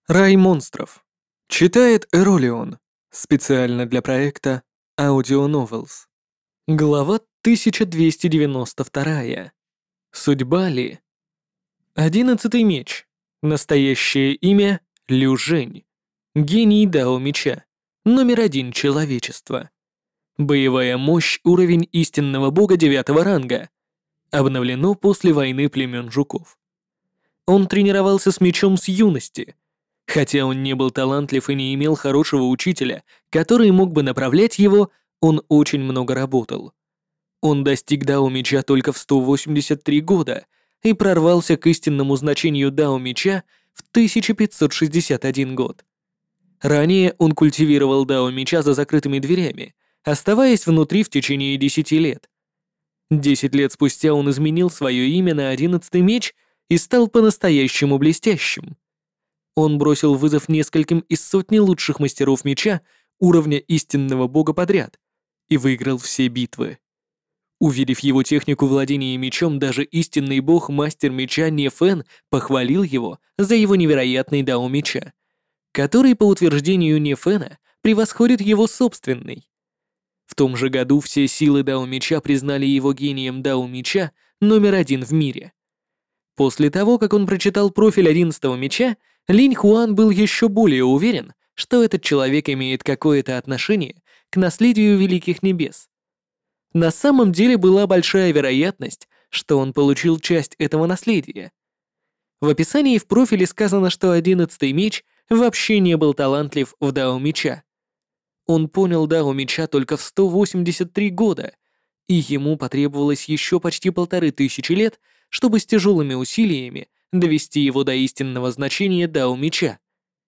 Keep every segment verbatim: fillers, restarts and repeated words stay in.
Рай монстров. Читает Эролион. Специально для проекта Audio Novels. Глава тысяча двести девяносто два. Судьба ли? Одиннадцатый меч. Настоящее имя — Лю Жень. Гений Дао Меча. Номер один человечества. Боевая мощь — уровень истинного бога девятого ранга. Обновлено после войны племен жуков. Он тренировался с мечом с юности. Хотя он не был талантлив и не имел хорошего учителя, который мог бы направлять его, он очень много работал. Он достиг Дао Меча только в сто восемьдесят три года и прорвался к истинному значению Дао Меча в тысяча пятьсот шестьдесят один год. Ранее он культивировал Дао Меча за закрытыми дверями, оставаясь внутри в течение десяти лет. Десять лет спустя он изменил свое имя на одиннадцатый меч и стал по-настоящему блестящим. Он бросил вызов нескольким из сотни лучших мастеров меча уровня истинного бога подряд и выиграл все битвы. Увидев его технику владения мечом, даже истинный бог-мастер меча Нефен похвалил его за его невероятный дао меча, который, по утверждению Нефена, превосходит его собственный. В том же году все силы дао меча признали его гением дао меча номер один в мире. После того, как он прочитал профиль одиннадцатого меча, Линь Хуан был еще более уверен, что этот человек имеет какое-то отношение к наследию Великих Небес. На самом деле была большая вероятность, что он получил часть этого наследия. В описании в профиле сказано, что одиннадцатый меч вообще не был талантлив в дао меча. Он понял дао меча только в сто восемьдесят три года, и ему потребовалось еще почти полторы тысячи лет, чтобы с тяжелыми усилиями довести его до истинного значения дао меча.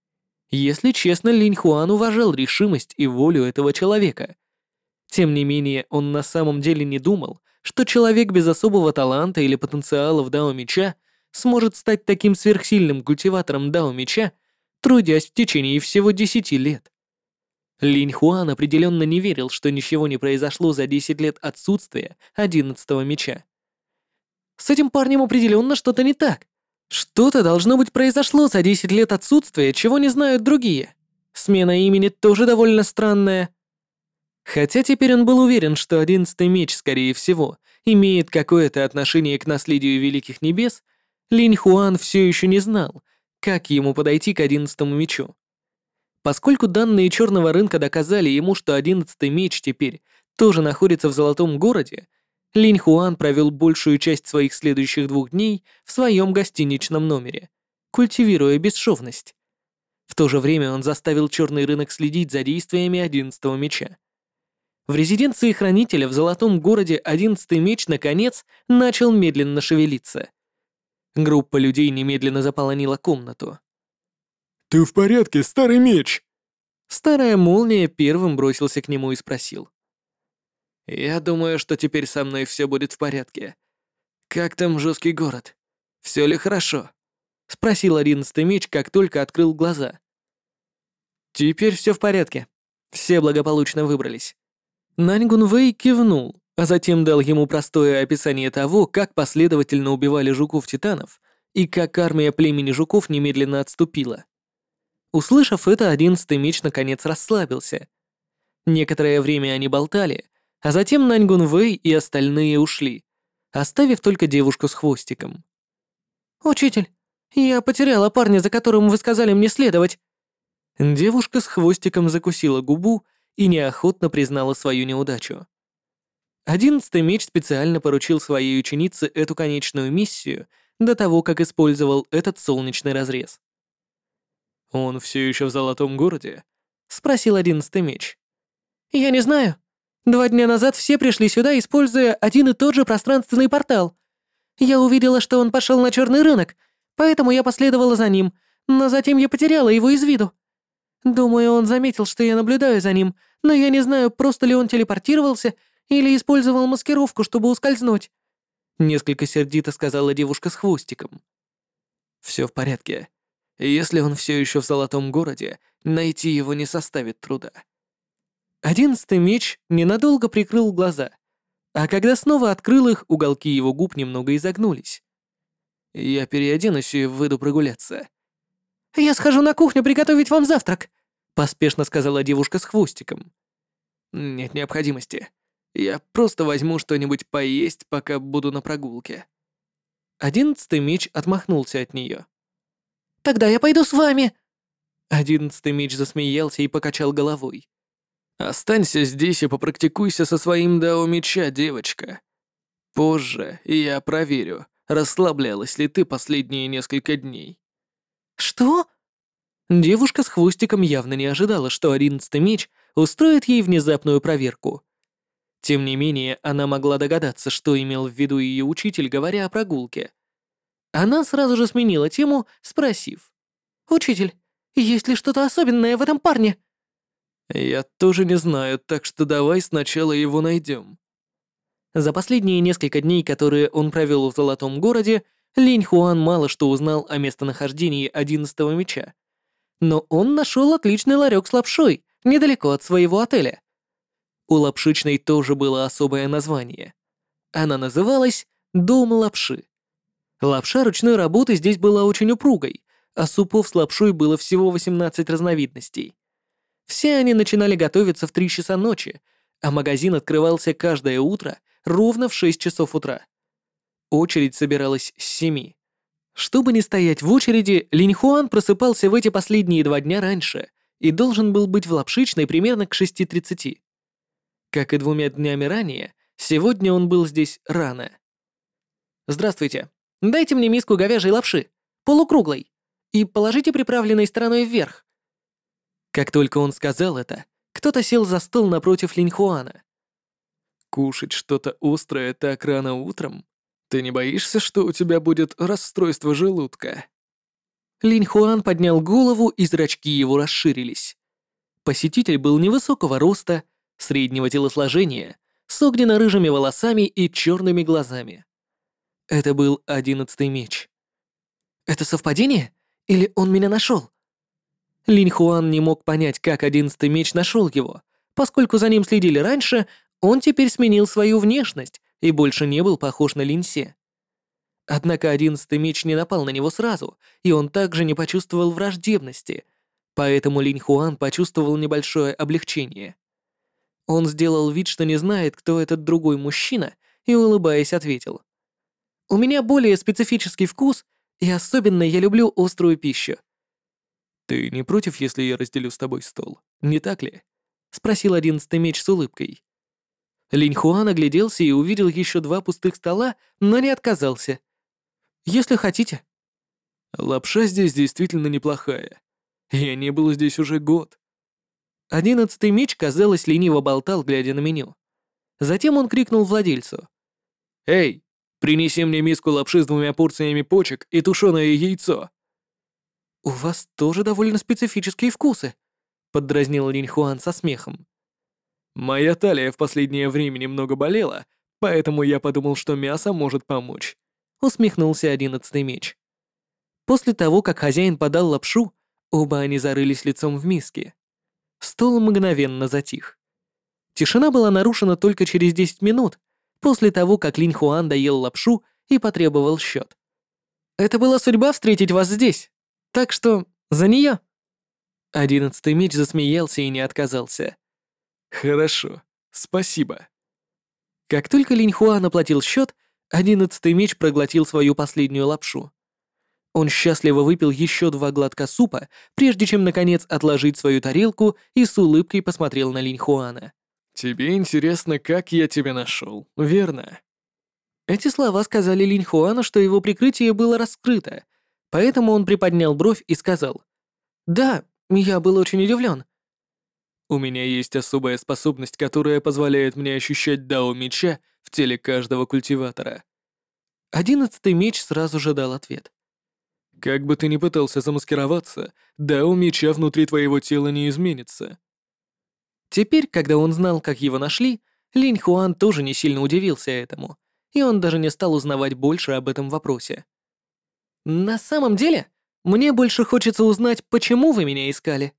Если честно, Линь Хуан уважал решимость и волю этого человека. Тем не менее, он на самом деле не думал, что человек без особого таланта или потенциала в дао меча сможет стать таким сверхсильным культиватором дао меча, трудясь в течение всего десяти лет. Линь Хуан определенно не верил, что ничего не произошло за десять лет отсутствия одиннадцатого меча. С этим парнем определенно что-то не так. Что-то должно быть произошло за десять лет отсутствия, чего не знают другие. Смена имени тоже довольно странная. Хотя теперь он был уверен, что одиннадцатый меч, скорее всего, имеет какое-то отношение к наследию Великих Небес, Линь Хуан все еще не знал, как ему подойти к одиннадцатому мечу. Поскольку данные черного рынка доказали ему, что одиннадцатый меч теперь тоже находится в Золотом городе, Линь Хуан провел большую часть своих следующих двух дней в своем гостиничном номере, культивируя бесшовность. В то же время он заставил черный рынок следить за действиями одиннадцатого меча. В резиденции хранителя в Золотом городе одиннадцатый меч, наконец, начал медленно шевелиться. Группа людей немедленно заполонила комнату. «Ты в порядке, старый меч?» Старая молния первым бросился к нему и спросил. «Я думаю, что теперь со мной все будет в порядке. Как там жесткий город? Все ли хорошо?» — спросил одиннадцатый меч, как только открыл глаза. «Теперь все в порядке. Все благополучно выбрались». Наньгун Вэй кивнул, а затем дал ему простое описание того, как последовательно убивали жуков-титанов и как армия племени жуков немедленно отступила. Услышав это, одиннадцатый меч наконец расслабился. Некоторое время они болтали, а затем Наньгун Вэй и остальные ушли, оставив только девушку с хвостиком. «Учитель, я потеряла парня, за которым вы сказали мне следовать». Девушка с хвостиком закусила губу и неохотно признала свою неудачу. Одиннадцатый меч специально поручил своей ученице эту конечную миссию до того, как использовал этот солнечный разрез. «Он все еще в Золотом городе?» — спросил одиннадцатый меч. «Я не знаю. Два дня назад все пришли сюда, используя один и тот же пространственный портал. Я увидела, что он пошел на черный рынок, поэтому я последовала за ним, но затем я потеряла его из виду. Думаю, он заметил, что я наблюдаю за ним, но я не знаю, просто ли он телепортировался или использовал маскировку, чтобы ускользнуть», — несколько сердито сказала девушка с хвостиком. «Все в порядке. Если он все еще в Золотом городе, найти его не составит труда». Одиннадцатый меч ненадолго прикрыл глаза, а когда снова открыл их, уголки его губ немного изогнулись. «Я переоденусь и выйду прогуляться». «Я схожу на кухню приготовить вам завтрак», — поспешно сказала девушка с хвостиком. «Нет необходимости. Я просто возьму что-нибудь поесть, пока буду на прогулке». Одиннадцатый меч отмахнулся от нее. «Тогда я пойду с вами!» Одиннадцатый меч засмеялся и покачал головой. «Останься здесь и попрактикуйся со своим дао меча, девочка. Позже я проверю, расслаблялась ли ты последние несколько дней». «Что?» Девушка с хвостиком явно не ожидала, что одиннадцатый меч устроит ей внезапную проверку. Тем не менее, она могла догадаться, что имел в виду ее учитель, говоря о прогулке. Она сразу же сменила тему, спросив. «Учитель, есть ли что-то особенное в этом парне?» «Я тоже не знаю, так что давай сначала его найдем». За последние несколько дней, которые он провел в Золотом городе, Линь Хуан мало что узнал о местонахождении одиннадцатого меча. Но он нашел отличный ларек с лапшой, недалеко от своего отеля. У лапшичной тоже было особое название. Она называлась «Дом лапши». Лапша ручной работы здесь была очень упругой, а супов с лапшой было всего восемнадцать разновидностей. Все они начинали готовиться в три часа ночи, а магазин открывался каждое утро ровно в шесть часов утра. Очередь собиралась с семи. Чтобы не стоять в очереди, Линь Хуан просыпался в эти последние два дня раньше и должен был быть в лапшичной примерно к шести тридцати. Как и двумя днями ранее, сегодня он был здесь рано. «Здравствуйте. Дайте мне миску говяжьей лапши, полукруглой, и положите приправленной стороной вверх». Как только он сказал это, кто-то сел за стол напротив Линь Хуана. «Кушать что-то острое так рано утром? Ты не боишься, что у тебя будет расстройство желудка?» Линь Хуан поднял голову, и зрачки его расширились. Посетитель был невысокого роста, среднего телосложения, с огненно-рыжими волосами и черными глазами. Это был одиннадцатый меч. «Это совпадение? Или он меня нашел?» Линь Хуан не мог понять, как одиннадцатый меч нашел его. Поскольку за ним следили раньше, он теперь сменил свою внешность и больше не был похож на Линь Се. Однако одиннадцатый меч не напал на него сразу, и он также не почувствовал враждебности, поэтому Линь Хуан почувствовал небольшое облегчение. Он сделал вид, что не знает, кто этот другой мужчина, и, улыбаясь, ответил. «У меня более специфический вкус, и особенно я люблю острую пищу». «Ты не против, если я разделю с тобой стол, не так ли?» — спросил одиннадцатый меч с улыбкой. Линь Хуан огляделся и увидел еще два пустых стола, но не отказался. «Если хотите». «Лапша здесь действительно неплохая. Я не был здесь уже год». Одиннадцатый меч, казалось, лениво болтал, глядя на меню. Затем он крикнул владельцу. «Эй, принеси мне миску лапши с двумя порциями почек и тушеное яйцо». «У вас тоже довольно специфические вкусы», — поддразнил Линь Хуан со смехом. «Моя талия в последнее время немного болела, поэтому я подумал, что мясо может помочь», — усмехнулся одиннадцатый меч. После того, как хозяин подал лапшу, оба они зарылись лицом в миске. Стол мгновенно затих. Тишина была нарушена только через десять минут, после того, как Линь Хуан доел лапшу и потребовал счет. «Это была судьба встретить вас здесь, так что за нее». Одиннадцатый меч засмеялся и не отказался. «Хорошо, спасибо». Как только Линь Хуан оплатил счет, одиннадцатый меч проглотил свою последнюю лапшу. Он счастливо выпил еще два глотка супа, прежде чем, наконец, отложить свою тарелку, и с улыбкой посмотрел на Линь Хуана. «Тебе интересно, как я тебя нашел, верно?» Эти слова сказали Линь Хуану, что его прикрытие было раскрыто, поэтому он приподнял бровь и сказал: «Да, я был очень удивлен». «У меня есть особая способность, которая позволяет мне ощущать дао меча в теле каждого культиватора». Одиннадцатый меч сразу же дал ответ. «Как бы ты ни пытался замаскироваться, дао меча внутри твоего тела не изменится». Теперь, когда он знал, как его нашли, Линь Хуан тоже не сильно удивился этому, и он даже не стал узнавать больше об этом вопросе. «На самом деле, мне больше хочется узнать, почему вы меня искали».